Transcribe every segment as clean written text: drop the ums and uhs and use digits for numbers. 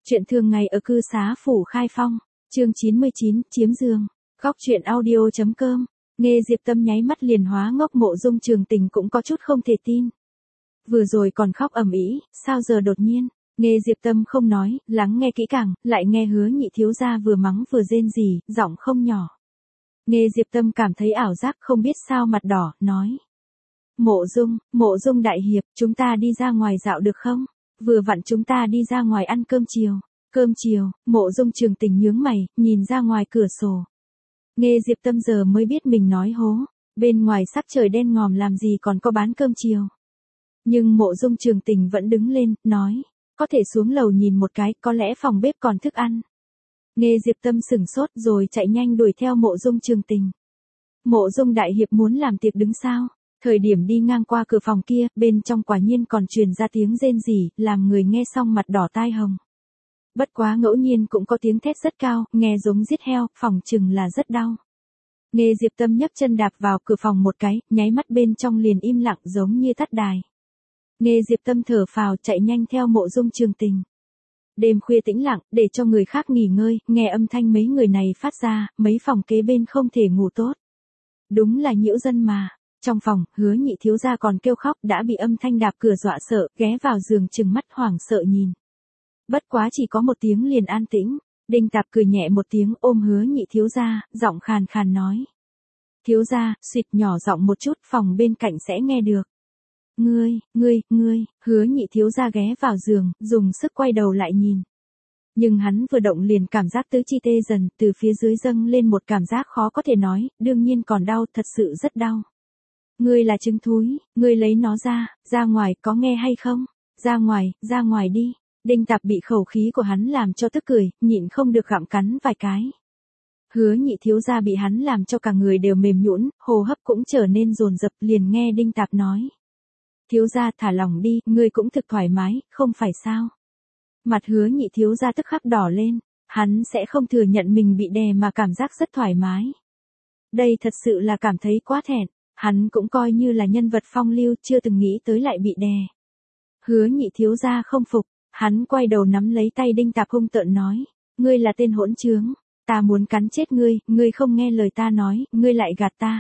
Chuyện thường ngày ở cư xá phủ Khai Phong, chương 99, chiếm giường. Góc truyện audio.com. Nghe Diệp Tâm nháy mắt liền hóa ngốc. Mộ Dung Trường Tình cũng có chút không thể tin. Vừa rồi còn khóc ầm ĩ, sao giờ đột nhiên? Nghe Diệp Tâm không nói, lắng nghe kỹ càng, lại nghe Hứa Nhị thiếu gia vừa mắng vừa rên rỉ, giọng không nhỏ. Nghe Diệp Tâm cảm thấy ảo giác, không biết sao mặt đỏ, nói: Mộ Dung đại hiệp, chúng ta đi ra ngoài dạo được không? Vừa vặn chúng ta đi ra ngoài ăn cơm chiều. Cơm chiều? Mộ Dung Trường Tình nhướng mày, nhìn ra ngoài cửa sổ. Nghe Diệp Tâm giờ mới biết mình nói hố, bên ngoài sắc trời đen ngòm làm gì còn có bán cơm chiều. Nhưng Mộ Dung Trường Tình vẫn đứng lên, nói: có thể xuống lầu nhìn một cái, có lẽ phòng bếp còn thức ăn. Nghe Diệp Tâm sửng sốt rồi chạy nhanh đuổi theo Mộ Dung Trường Tình. Mộ Dung đại hiệp muốn làm tiệc đứng sao? Thời điểm đi ngang qua cửa phòng kia, bên trong quả nhiên còn truyền ra tiếng rên rỉ, làm người nghe xong mặt đỏ tai hồng. Bất quá ngẫu nhiên cũng có tiếng thét rất cao, nghe giống giết heo, phỏng chừng là rất đau. Nghe Diệp Tâm nhấc chân đạp vào cửa phòng một cái, nháy mắt bên trong liền im lặng giống như tắt đài. Nghe Diệp Tâm thở phào chạy nhanh theo Mộ Dung Trường Tình. Đêm khuya tĩnh lặng, để cho người khác nghỉ ngơi, nghe âm thanh mấy người này phát ra, mấy phòng kế bên không thể ngủ tốt. Đúng là nhiễu dân mà. Trong phòng, Hứa Nhị thiếu gia còn kêu khóc, đã bị âm thanh đạp cửa dọa sợ, ghé vào giường trừng mắt hoảng sợ nhìn. Bất quá chỉ có một tiếng liền an tĩnh. Đinh Tạp cười nhẹ một tiếng ôm Hứa Nhị thiếu gia, giọng khàn khàn nói: thiếu gia, xịt nhỏ giọng một chút, phòng bên cạnh sẽ nghe được. Ngươi, Hứa Nhị thiếu gia ghé vào giường, dùng sức quay đầu lại nhìn. Nhưng hắn vừa động liền cảm giác tứ chi tê dần, từ phía dưới dâng lên một cảm giác khó có thể nói, đương nhiên còn đau, thật sự rất đau. Ngươi là trứng thúi, ngươi lấy nó ra ngoài, có nghe hay không? Ra ngoài đi. Đinh Tạp bị khẩu khí của hắn làm cho tức cười, nhịn không được gặm cắn vài cái. Hứa Nhị thiếu gia bị hắn làm cho cả người đều mềm nhũn, hô hấp cũng trở nên dồn dập, liền nghe Đinh Tạp nói: thiếu gia thả lòng đi, ngươi cũng thực thoải mái, không phải sao? Mặt Hứa Nhị thiếu gia tức khắc đỏ lên, hắn sẽ không thừa nhận mình bị đè mà cảm giác rất thoải mái. Đây thật sự là cảm thấy quá thẹn. Hắn cũng coi như là nhân vật phong lưu, chưa từng nghĩ tới lại bị đè. Hứa Nhị thiếu gia không phục, hắn quay đầu nắm lấy tay Đinh Tạp hung tợn nói: ngươi là tên hỗn trướng, ta muốn cắn chết ngươi, ngươi không nghe lời ta nói, ngươi lại gạt ta.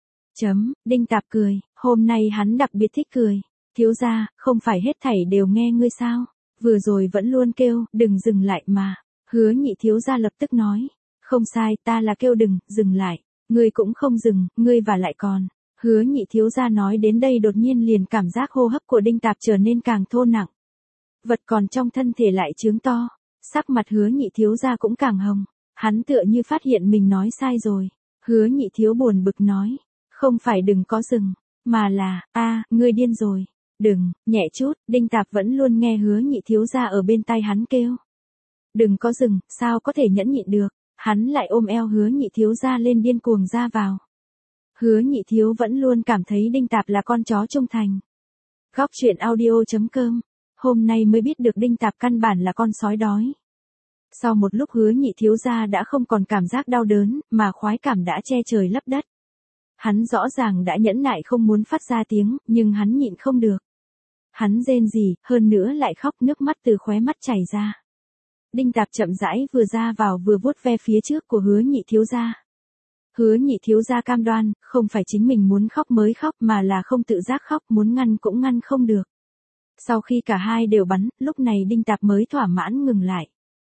Đinh Tạp cười, hôm nay hắn đặc biệt thích cười. Thiếu gia, không phải hết thảy đều nghe ngươi sao? Vừa rồi vẫn luôn kêu, đừng dừng lại mà. Hứa Nhị thiếu gia lập tức nói: không sai, ta là kêu đừng, dừng lại. Ngươi cũng không dừng, ngươi và lại còn. Hứa Nhị thiếu gia nói đến đây đột nhiên liền cảm giác hô hấp của Đinh Tạp trở nên càng thô nặng. Vật còn trong thân thể lại trướng to. Sắc mặt Hứa Nhị thiếu gia cũng càng hồng. Hắn tựa như phát hiện mình nói sai rồi. Hứa Nhị thiếu buồn bực nói: không phải đừng có dừng, mà là, ngươi điên rồi. Đừng, nhẹ chút. Đinh Tạp vẫn luôn nghe Hứa Nhị thiếu gia ở bên tai hắn kêu: đừng có dừng, sao có thể nhẫn nhịn được. Hắn lại ôm eo Hứa Nhị thiếu gia lên điên cuồng ra vào. Hứa Nhị thiếu vẫn luôn cảm thấy Đinh Tạp là con chó trung thành. Góc truyện audio.com. Hôm nay mới biết được Đinh Tạp căn bản là con sói đói. Sau một lúc Hứa Nhị thiếu gia đã không còn cảm giác đau đớn, mà khoái cảm đã che trời lấp đất. Hắn rõ ràng đã nhẫn nại không muốn phát ra tiếng, nhưng hắn nhịn không được. Hắn rên rỉ, hơn nữa lại khóc, nước mắt từ khóe mắt chảy ra. Đinh Tạp chậm rãi vừa ra vào vừa vuốt ve phía trước của Hứa Nhị thiếu gia. Hứa Nhị thiếu gia cam đoan, không phải chính mình muốn khóc mới khóc mà là không tự giác khóc, muốn ngăn cũng ngăn không được. Sau khi cả hai đều bắn, lúc này Đinh Tạp mới thỏa mãn ngừng lại.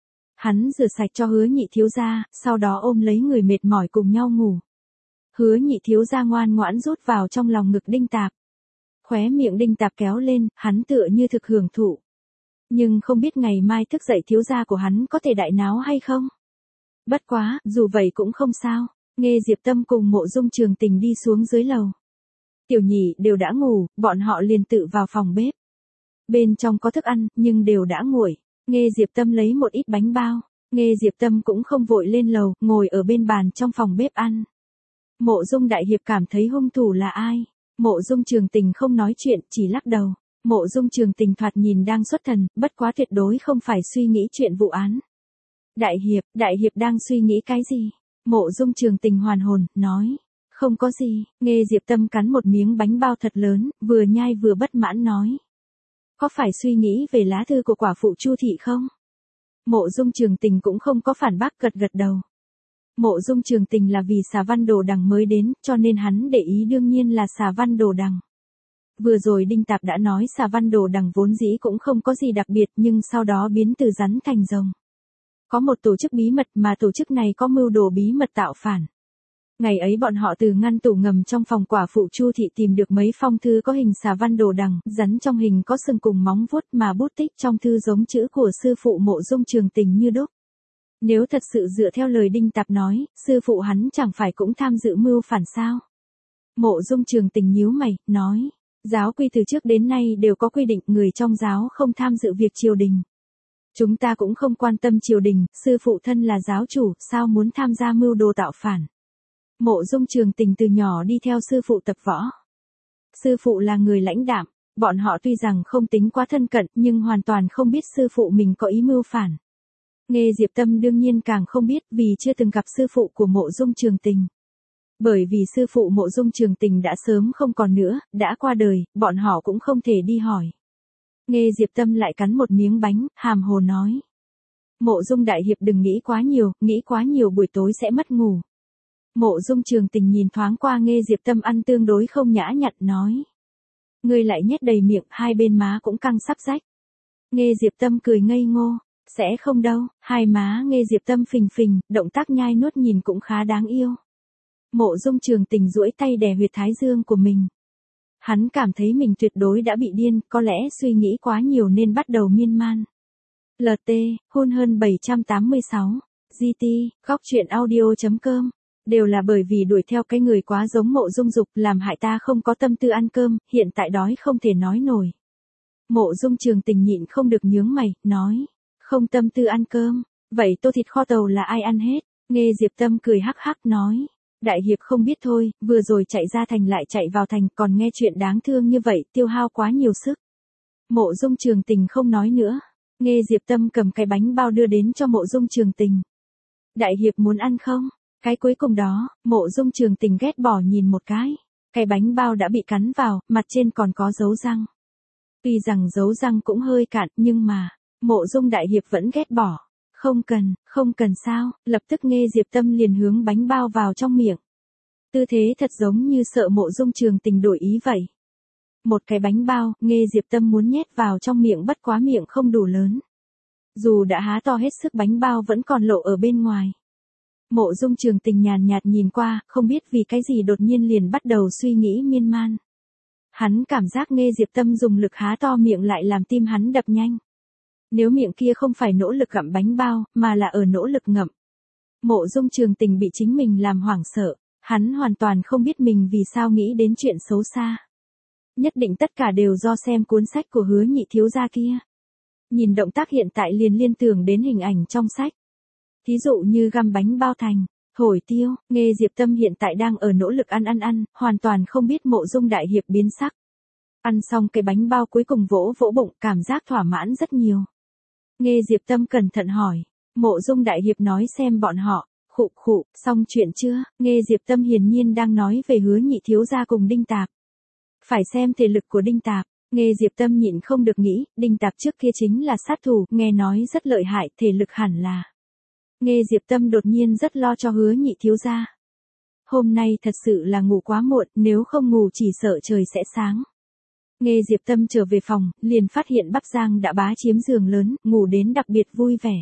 Hắn rửa sạch cho Hứa Nhị thiếu gia, sau đó ôm lấy người mệt mỏi cùng nhau ngủ. Hứa Nhị thiếu gia ngoan ngoãn rút vào trong lòng ngực Đinh Tạp. Khóe miệng Đinh Tạp kéo lên, hắn tựa như thực hưởng thụ. Nhưng không biết ngày mai thức dậy thiếu gia của hắn có thể đại náo hay không? Bất quá, dù vậy cũng không sao. Nghe Diệp Tâm cùng Mộ Dung Trường Tình đi xuống dưới lầu. Tiểu Nhị đều đã ngủ, bọn họ liền tự vào phòng bếp. Bên trong có thức ăn, nhưng đều đã nguội. Nghe Diệp Tâm lấy một ít bánh bao. Nghe Diệp Tâm cũng không vội lên lầu, ngồi ở bên bàn trong phòng bếp ăn. Mộ Dung đại hiệp cảm thấy hung thủ là ai? Mộ Dung Trường Tình không nói chuyện, chỉ lắc đầu. Mộ Dung Trường Tình thoạt nhìn đang xuất thần, bất quá tuyệt đối không phải suy nghĩ chuyện vụ án. Đại hiệp đang suy nghĩ cái gì? Mộ Dung Trường Tình hoàn hồn, nói: không có gì. Nghe Diệp Tâm cắn một miếng bánh bao thật lớn, vừa nhai vừa bất mãn nói: có phải suy nghĩ về lá thư của quả phụ Chu thị không? Mộ Dung Trường Tình cũng không có phản bác, gật gật đầu. Mộ Dung Trường Tình là vì Xà Văn Đồ Đằng mới đến, cho nên hắn để ý đương nhiên là Xà Văn Đồ Đằng. Vừa rồi Đinh Tạp đã nói Xà Văn Đồ Đằng vốn dĩ cũng không có gì đặc biệt, nhưng sau đó biến từ rắn thành rồng. Có một tổ chức bí mật mà tổ chức này có mưu đồ bí mật tạo phản. Ngày ấy bọn họ từ ngăn tủ ngầm trong phòng quả phụ Chu thị tìm được mấy phong thư có hình Xà Văn Đồ Đằng, rắn trong hình có sừng cùng móng vuốt, mà bút tích trong thư giống chữ của sư phụ Mộ Dung Trường Tình như đúc. Nếu thật sự dựa theo lời Đinh Tạp nói, sư phụ hắn chẳng phải cũng tham dự mưu phản sao? Mộ Dung Trường Tình nhíu mày, nói, giáo quy từ trước đến nay đều có quy định người trong giáo không tham dự việc triều đình. Chúng ta cũng không quan tâm triều đình, sư phụ thân là giáo chủ, sao muốn tham gia mưu đồ tạo phản? Mộ Dung Trường Tình từ nhỏ đi theo sư phụ tập võ. Sư phụ là người lãnh đạm, bọn họ tuy rằng không tính quá thân cận nhưng hoàn toàn không biết sư phụ mình có ý mưu phản. Nghe Diệp Tâm đương nhiên càng không biết vì chưa từng gặp sư phụ của Mộ Dung Trường Tình. Bởi vì sư phụ Mộ Dung Trường Tình đã sớm không còn nữa, đã qua đời, bọn họ cũng không thể đi hỏi. Nghe Diệp Tâm lại cắn một miếng bánh, hàm hồ nói. Mộ Dung đại hiệp đừng nghĩ quá nhiều buổi tối sẽ mất ngủ. Mộ Dung Trường Tình nhìn thoáng qua Nghe Diệp Tâm ăn tương đối không nhã nhặn nói. Ngươi lại nhét đầy miệng, hai bên má cũng căng sắp rách. Nghe Diệp Tâm cười ngây ngô. Sẽ không đâu, hai má Nghe Diệp Tâm phình phình, động tác nhai nuốt nhìn cũng khá đáng yêu. Mộ Dung Trường Tình duỗi tay đè huyệt thái dương của mình. Hắn cảm thấy mình tuyệt đối đã bị điên, có lẽ suy nghĩ quá nhiều nên bắt đầu miên man. LT, hôn hơn 786, GT, góc truyện audio.com. Đều là bởi vì đuổi theo cái người quá giống Mộ Dung Dục làm hại ta không có tâm tư ăn cơm, hiện tại đói không thể nói nổi. Mộ Dung Trường Tình nhịn không được nhướng mày, nói. Không tâm tư ăn cơm, vậy tô thịt kho tàu là ai ăn hết? Nghe Diệp Tâm cười hắc hắc nói. Đại hiệp không biết thôi, vừa rồi chạy ra thành lại chạy vào thành, còn nghe chuyện đáng thương như vậy, tiêu hao quá nhiều sức. Mộ Dung Trường Tình không nói nữa. Nghe Diệp Tâm cầm cái bánh bao đưa đến cho Mộ Dung Trường Tình. Đại hiệp muốn ăn không? Cái cuối cùng đó, Mộ Dung Trường Tình ghét bỏ nhìn một cái. Cái bánh bao đã bị cắn vào, mặt trên còn có dấu răng. Tuy rằng dấu răng cũng hơi cạn, nhưng mà, Mộ Dung đại hiệp vẫn ghét bỏ. Không cần sao, lập tức Nghe Diệp Tâm liền hướng bánh bao vào trong miệng. Tư thế thật giống như sợ Mộ Dung Trường Tình đổi ý vậy. Một cái bánh bao, Nghe Diệp Tâm muốn nhét vào trong miệng bất quá miệng không đủ lớn. Dù đã há to hết sức bánh bao vẫn còn lộ ở bên ngoài. Mộ Dung Trường Tình nhàn nhạt nhìn qua, không biết vì cái gì đột nhiên liền bắt đầu suy nghĩ miên man. Hắn cảm giác Nghe Diệp Tâm dùng lực há to miệng lại làm tim hắn đập nhanh. Nếu miệng kia không phải nỗ lực gặm bánh bao, mà là ở nỗ lực ngậm. Mộ Dung Trường Tình bị chính mình làm hoảng sợ, hắn hoàn toàn không biết mình vì sao nghĩ đến chuyện xấu xa. Nhất định tất cả đều do xem cuốn sách của Hứa Nhị thiếu gia kia. Nhìn động tác hiện tại liền liên tưởng đến hình ảnh trong sách. Thí dụ như găm bánh bao thành, thổi tiêu, Nghe Diệp Tâm hiện tại đang ở nỗ lực ăn, hoàn toàn không biết Mộ Dung đại hiệp biến sắc. Ăn xong cái bánh bao cuối cùng vỗ vỗ bụng, cảm giác thỏa mãn rất nhiều. Nghe Diệp Tâm cẩn thận hỏi, Mộ Dung đại hiệp nói xem bọn họ, khụ, xong chuyện chưa? Nghe Diệp Tâm hiển nhiên đang nói về Hứa Nhị thiếu gia cùng Đinh Tạp. Phải xem thể lực của Đinh Tạp. Nghe Diệp Tâm nhịn không được nghĩ, Đinh Tạp trước kia chính là sát thủ, nghe nói rất lợi hại, thể lực hẳn là. Nghe Diệp Tâm đột nhiên rất lo cho Hứa Nhị thiếu gia. Hôm nay thật sự là ngủ quá muộn, nếu không ngủ chỉ sợ trời sẽ sáng. Nghe Diệp Tâm trở về phòng, liền phát hiện Bắp Giang đã bá chiếm giường lớn, ngủ đến đặc biệt vui vẻ.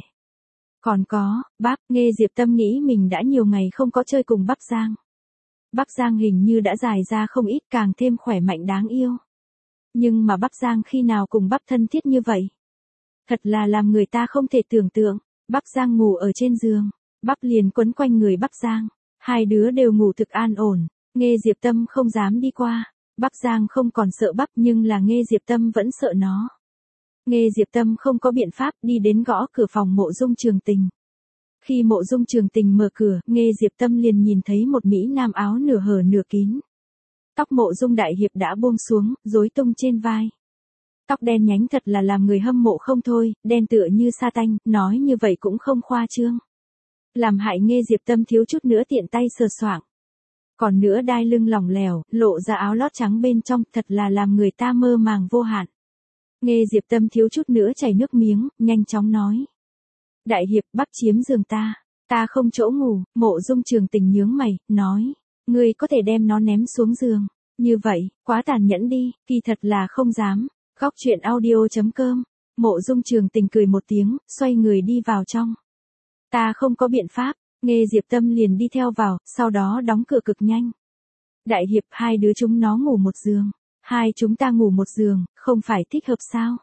Còn có, Nghe Diệp Tâm nghĩ mình đã nhiều ngày không có chơi cùng Bắp Giang. Bắp Giang hình như đã dài ra không ít, càng thêm khỏe mạnh đáng yêu. Nhưng mà Bắp Giang khi nào cùng Bắp thân thiết như vậy? Thật là làm người ta không thể tưởng tượng. Bắp Giang ngủ ở trên giường, Bắp liền quấn quanh người Bắp Giang. Hai đứa đều ngủ thực an ổn, Nghe Diệp Tâm không dám đi qua. Bắp Giang không còn sợ Bắp nhưng là Nghe Diệp Tâm vẫn sợ nó. Nghe Diệp Tâm không có biện pháp đi đến gõ cửa phòng Mộ Dung Trường Tình. Khi Mộ Dung Trường Tình mở cửa, Nghe Diệp Tâm liền nhìn thấy một mỹ nam áo nửa hở nửa kín. Tóc Mộ Dung đại hiệp đã buông xuống, rối tung trên vai. Tóc đen nhánh thật là làm người hâm mộ không thôi, đen tựa như sa tanh, nói như vậy cũng không khoa trương. Làm hại Nghe Diệp Tâm thiếu chút nữa tiện tay sờ soạng. Còn nữa đai lưng lỏng lẻo, lộ ra áo lót trắng bên trong, thật là làm người ta mơ màng vô hạn. Nghe Diệp Tâm thiếu chút nữa chảy nước miếng, nhanh chóng nói. Đại hiệp bắt chiếm giường ta không chỗ ngủ, Mộ Dung Trường Tình nhướng mày, nói, ngươi có thể đem nó ném xuống giường, như vậy, quá tàn nhẫn đi, kỳ thật là không dám. Góc truyện audio.com, Mộ Dung Trường Tình cười một tiếng, xoay người đi vào trong. Ta không có biện pháp, Nghê Diệp Tâm liền đi theo vào, sau đó đóng cửa cực nhanh. Đại hiệp, hai đứa chúng nó ngủ một giường, hai chúng ta ngủ một giường, không phải thích hợp sao?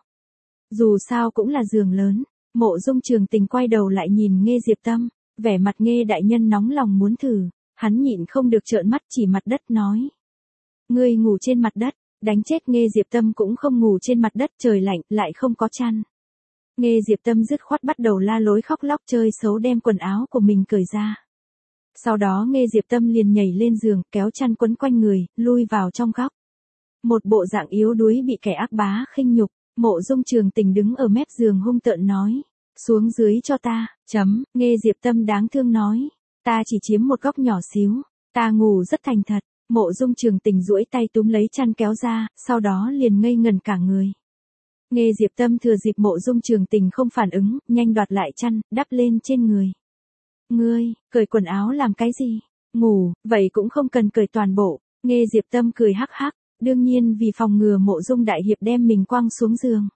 Dù sao cũng là giường lớn. Mộ Dung Trường Tình quay đầu lại nhìn Nghê Diệp Tâm, vẻ mặt Nghê đại nhân nóng lòng muốn thử, hắn nhịn không được trợn mắt chỉ mặt đất nói. Ngươi ngủ trên mặt đất, đánh chết Nghê Diệp Tâm cũng không ngủ trên mặt đất, trời lạnh, lại không có chăn. Nghê Diệp Tâm dứt khoát bắt đầu la lối khóc lóc chơi xấu đem quần áo của mình cởi ra. Sau đó Nghê Diệp Tâm liền nhảy lên giường, kéo chăn quấn quanh người, lui vào trong góc. Một bộ dạng yếu đuối bị kẻ ác bá khinh nhục, Mộ Dung Trường Tình đứng ở mép giường hung tợn nói. Xuống dưới cho ta, Nghê Diệp Tâm đáng thương nói. Ta chỉ chiếm một góc nhỏ xíu, ta ngủ rất thành thật. Mộ Dung Trường Tình duỗi tay túm lấy chăn kéo ra, sau đó liền ngây ngẩn cả người. Nghê Diệp Tâm thừa dịp Mộ Dung Trường Tình không phản ứng, nhanh đoạt lại chăn, đắp lên trên người. Ngươi, cởi quần áo làm cái gì? Ngủ, vậy cũng không cần cởi toàn bộ. Nghê Diệp Tâm cười hắc hắc, đương nhiên vì phòng ngừa Mộ Dung Đại Hiệp đem mình quăng xuống giường.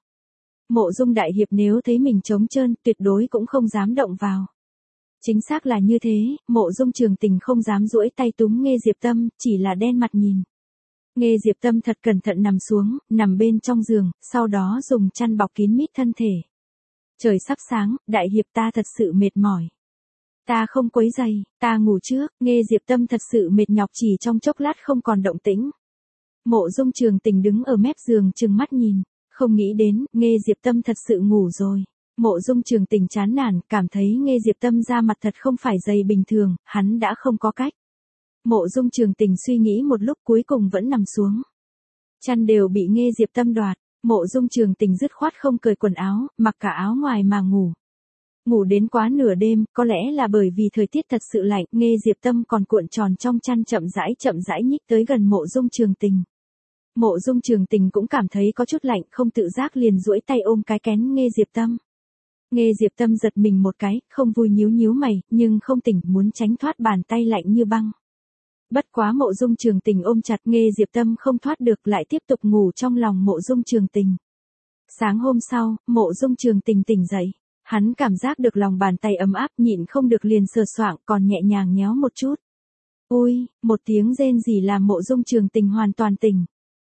Mộ Dung Đại Hiệp nếu thấy mình trống trơn, tuyệt đối cũng không dám động vào. Chính xác là như thế, Mộ Dung Trường Tình không dám duỗi tay túm Nghê Diệp Tâm, chỉ là đen mặt nhìn. Nghê Diệp Tâm thật cẩn thận nằm xuống, nằm bên trong giường, sau đó dùng chăn bọc kín mít thân thể. Trời sắp sáng, Đại Hiệp ta thật sự mệt mỏi. Ta không quấy giày, ta ngủ trước. Nghê Diệp Tâm thật sự mệt nhọc, chỉ trong chốc lát không còn động tĩnh. Mộ Dung Trường Tình đứng ở mép giường trừng mắt nhìn, không nghĩ đến, Nghê Diệp Tâm thật sự ngủ rồi. Mộ Dung Trường Tình chán nản, cảm thấy Nghê Diệp Tâm da mặt thật không phải dày bình thường, hắn đã không có cách. Mộ Dung Trường Tình suy nghĩ một lúc cuối cùng vẫn nằm xuống. Chăn đều bị Nghê Diệp Tâm đoạt, Mộ Dung Trường Tình dứt khoát không cởi quần áo, mặc cả áo ngoài mà ngủ. Ngủ đến quá nửa đêm, có lẽ là bởi vì thời tiết thật sự lạnh, Nghê Diệp Tâm còn cuộn tròn trong chăn chậm rãi nhích tới gần Mộ Dung Trường Tình. Mộ Dung Trường Tình cũng cảm thấy có chút lạnh, không tự giác liền duỗi tay ôm cái kén Nghê Diệp Tâm. Nghê Diệp Tâm giật mình một cái, không vui nhíu mày, nhưng không tỉnh, muốn tránh thoát bàn tay lạnh như băng. Bất quá Mộ Dung Trường Tình ôm chặt Nghê Diệp Tâm không thoát được, lại tiếp tục ngủ trong lòng Mộ Dung Trường Tình. Sáng hôm sau, Mộ Dung Trường Tình tỉnh dậy, hắn cảm giác được lòng bàn tay ấm áp, nhịn không được liền sờ soạng, còn nhẹ nhàng nhéo một chút. Ui, một tiếng rên rỉ làm Mộ Dung Trường Tình hoàn toàn tỉnh.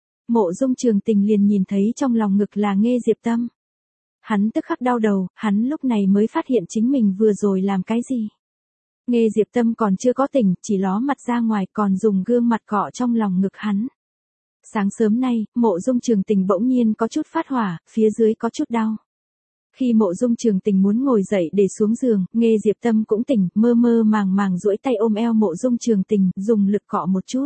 Mộ Dung Trường Tình liền nhìn thấy trong lòng ngực là Nghê Diệp Tâm. Hắn tức khắc đau đầu, hắn lúc này mới phát hiện chính mình vừa rồi làm cái gì. Nghê Diệp Tâm còn chưa có tỉnh, chỉ ló mặt ra ngoài, còn dùng gương mặt cọ trong lòng ngực hắn. Sáng sớm nay, Mộ Dung Trường Tình bỗng nhiên có chút phát hỏa, phía dưới có chút đau. Khi Mộ Dung Trường Tình muốn ngồi dậy để xuống giường, Nghê Diệp Tâm cũng tỉnh, mơ màng duỗi tay ôm eo Mộ Dung Trường Tình, dùng lực cọ một chút.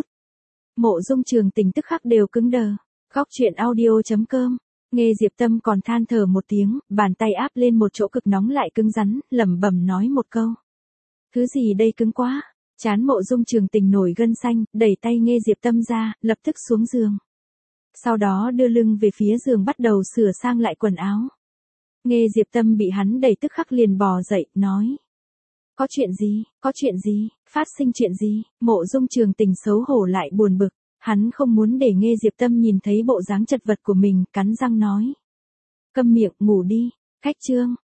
Mộ Dung Trường Tình tức khắc đều cứng đờ. Góc truyện audio.com, Nghê Diệp Tâm còn than thở một tiếng, bàn tay áp lên một chỗ cực nóng lại cứng rắn, lẩm bẩm nói một câu. Thứ gì đây cứng quá? Chán Mộ Dung Trường Tình nổi gân xanh, đẩy tay Nghê Diệp Tâm ra, lập tức xuống giường. Sau đó đưa lưng về phía giường bắt đầu sửa sang lại quần áo. Nghê Diệp Tâm bị hắn đẩy tức khắc liền bò dậy, nói. Có chuyện gì, phát sinh chuyện gì? Mộ Dung Trường Tình xấu hổ lại buồn bực, hắn không muốn để Nghê Diệp Tâm nhìn thấy bộ dáng chật vật của mình, cắn răng nói. Câm miệng, ngủ đi. Khách chương.